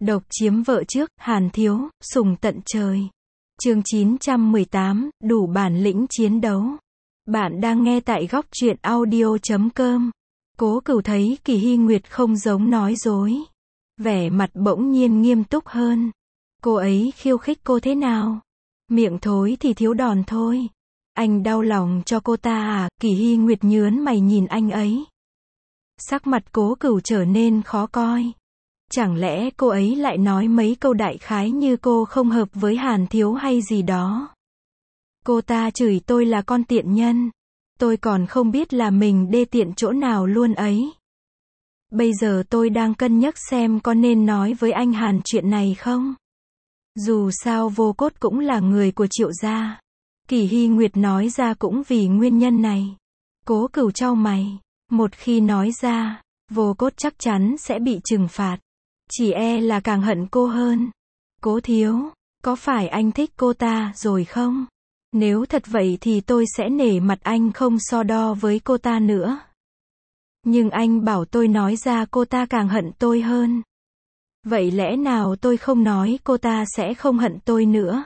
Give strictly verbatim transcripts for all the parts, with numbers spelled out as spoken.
Độc chiếm vợ trước, Hàn Thiếu, sùng tận trời. Chương chín trăm mười tám, đủ bản lĩnh chiến đấu. Bạn đang nghe tại góc truyện audio chấm com. Cố Cửu thấy Kỳ Hy Nguyệt không giống nói dối. Vẻ mặt bỗng nhiên nghiêm túc hơn. Cô ấy khiêu khích cô thế nào? Miệng thối thì thiếu đòn thôi. Anh đau lòng cho cô ta à? Kỳ Hy Nguyệt nhớn mày nhìn anh ấy. Sắc mặt Cố Cửu trở nên khó coi. Chẳng lẽ cô ấy lại nói mấy câu đại khái như cô không hợp với Hàn Thiếu hay gì đó? Cô ta chửi tôi là con tiện nhân. Tôi còn không biết là mình đê tiện chỗ nào luôn ấy. Bây giờ tôi đang cân nhắc xem có nên nói với anh Hàn chuyện này không? Dù sao Vô Cốt cũng là người của Triệu gia. Kỳ Hy Nguyệt nói ra cũng vì nguyên nhân này. Cố Cửu chau mày. Một khi nói ra, Vô Cốt chắc chắn sẽ bị trừng phạt. Chỉ e là càng hận cô hơn. Cố Thiếu, có phải anh thích cô ta rồi không? Nếu thật vậy thì tôi sẽ nể mặt anh không so đo với cô ta nữa. Nhưng anh bảo tôi nói ra cô ta càng hận tôi hơn. Vậy lẽ nào tôi không nói cô ta sẽ không hận tôi nữa?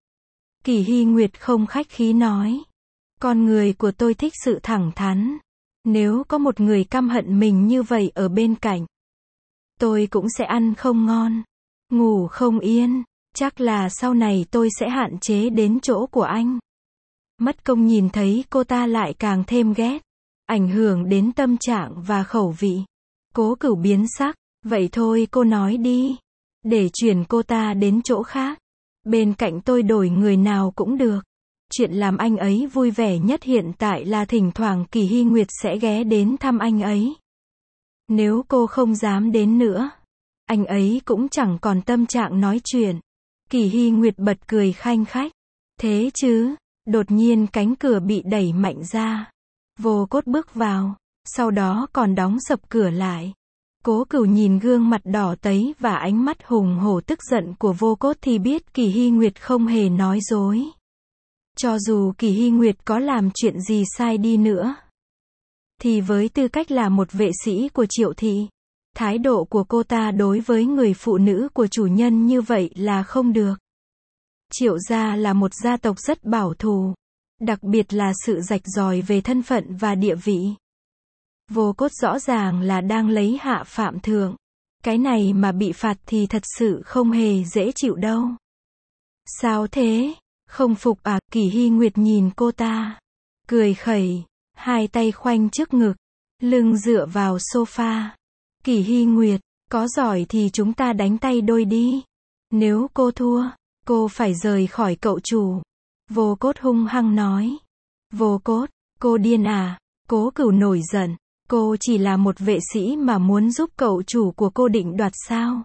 Kỳ Hy Nguyệt không khách khí nói. Con người của tôi thích sự thẳng thắn. Nếu có một người căm hận mình như vậy ở bên cạnh, tôi cũng sẽ ăn không ngon, ngủ không yên. Chắc là sau này tôi sẽ hạn chế đến chỗ của anh. Mất công nhìn thấy cô ta lại càng thêm ghét, ảnh hưởng đến tâm trạng và khẩu vị. Cố Cửu biến sắc. Vậy thôi cô nói đi, để chuyển cô ta đến chỗ khác. Bên cạnh tôi đổi người nào cũng được. Chuyện làm anh ấy vui vẻ nhất hiện tại là thỉnh thoảng Kỳ Hy Nguyệt sẽ ghé đến thăm anh ấy. Nếu cô không dám đến nữa, anh ấy cũng chẳng còn tâm trạng nói chuyện. Kỳ Hy Nguyệt bật cười khanh khách. Thế chứ? Đột nhiên cánh cửa bị đẩy mạnh ra. Vô Cốt bước vào, sau đó còn đóng sập cửa lại. Cố Cửu nhìn gương mặt đỏ tấy và ánh mắt hùng hổ tức giận của Vô Cốt thì biết Kỳ Hy Nguyệt không hề nói dối. Cho dù Kỳ Hy Nguyệt có làm chuyện gì sai đi nữa, thì với tư cách là một vệ sĩ của Triệu thị, thái độ của cô ta đối với người phụ nữ của chủ nhân như vậy là không được. Triệu gia là một gia tộc rất bảo thủ, đặc biệt là sự rạch ròi về thân phận và địa vị. Vô Cốt rõ ràng là đang lấy hạ phạm thượng. Cái này mà bị phạt thì thật sự không hề dễ chịu đâu. Sao thế? Không phục à? Kỳ Hy Nguyệt nhìn cô ta, cười khẩy, hai tay khoanh trước ngực, lưng dựa vào sofa. Kỳ Hy Nguyệt, có giỏi thì chúng ta đánh tay đôi đi. Nếu cô thua, cô phải rời khỏi cậu chủ. Vô Cốt hung hăng nói. Vô Cốt, cô điên à? Cố Cửu nổi giận. Cô chỉ là một vệ sĩ mà muốn giúp cậu chủ của cô định đoạt sao?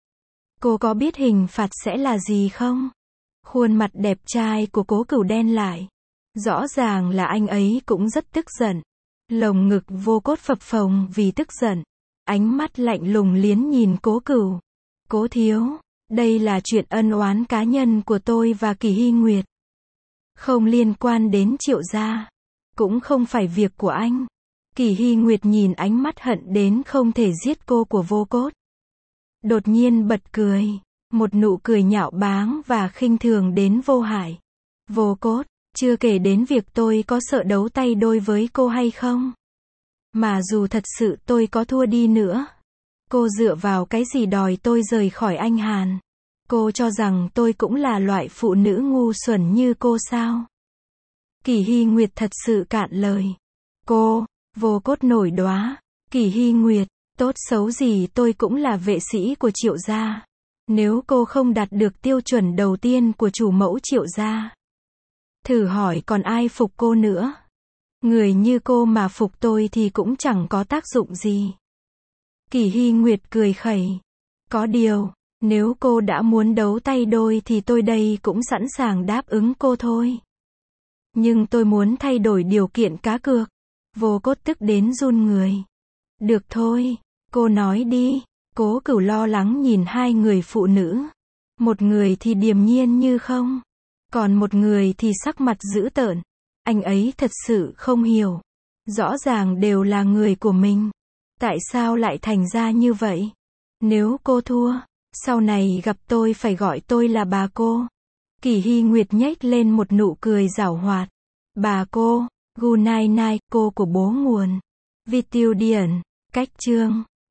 Cô có biết hình phạt sẽ là gì không? Khuôn mặt đẹp trai của Cố Cửu đen lại. Rõ ràng là anh ấy cũng rất tức giận. Lồng ngực Vô Cốt phập phồng vì tức giận. Ánh mắt lạnh lùng liếc nhìn Cố Cửu. Cố Thiếu, đây là chuyện ân oán cá nhân của tôi và Kỳ Hy Nguyệt. Không liên quan đến Triệu gia. Cũng không phải việc của anh. Kỳ Hy Nguyệt nhìn ánh mắt hận đến không thể giết cô của Vô Cốt. Đột nhiên bật cười. Một nụ cười nhạo báng và khinh thường đến vô hại. Vô Cốt, chưa kể đến việc tôi có sợ đấu tay đôi với cô hay không. Mà dù thật sự tôi có thua đi nữa, cô dựa vào cái gì đòi tôi rời khỏi anh Hàn? Cô cho rằng tôi cũng là loại phụ nữ ngu xuẩn như cô sao? Kỳ Hy Nguyệt thật sự cạn lời. Cô, Vô Cốt nổi đoá. Kỳ Hy Nguyệt, tốt xấu gì tôi cũng là vệ sĩ của Triệu gia. Nếu cô không đạt được tiêu chuẩn đầu tiên của chủ mẫu Triệu gia, thử hỏi còn ai phục cô nữa? Người như cô mà phục tôi thì cũng chẳng có tác dụng gì. Kỳ Hy Nguyệt cười khẩy. Có điều, nếu cô đã muốn đấu tay đôi thì tôi đây cũng sẵn sàng đáp ứng cô thôi. Nhưng tôi muốn thay đổi điều kiện cá cược. Vô Cốt tức đến run người. Được thôi, cô nói đi. Cố Cửu lo lắng nhìn hai người phụ nữ. Một người thì điềm nhiên như không, còn một người thì sắc mặt dữ tợn. Anh ấy thật sự không hiểu. Rõ ràng đều là người của mình. Tại sao lại thành ra như vậy? Nếu cô thua, Sau này gặp tôi phải gọi tôi là bà cô. Kỳ Hy Nguyệt nhếch lên một nụ cười giảo hoạt. Bà cô, Gu Nai Nai, cô của bố nguồn. Vitudian, cách chương.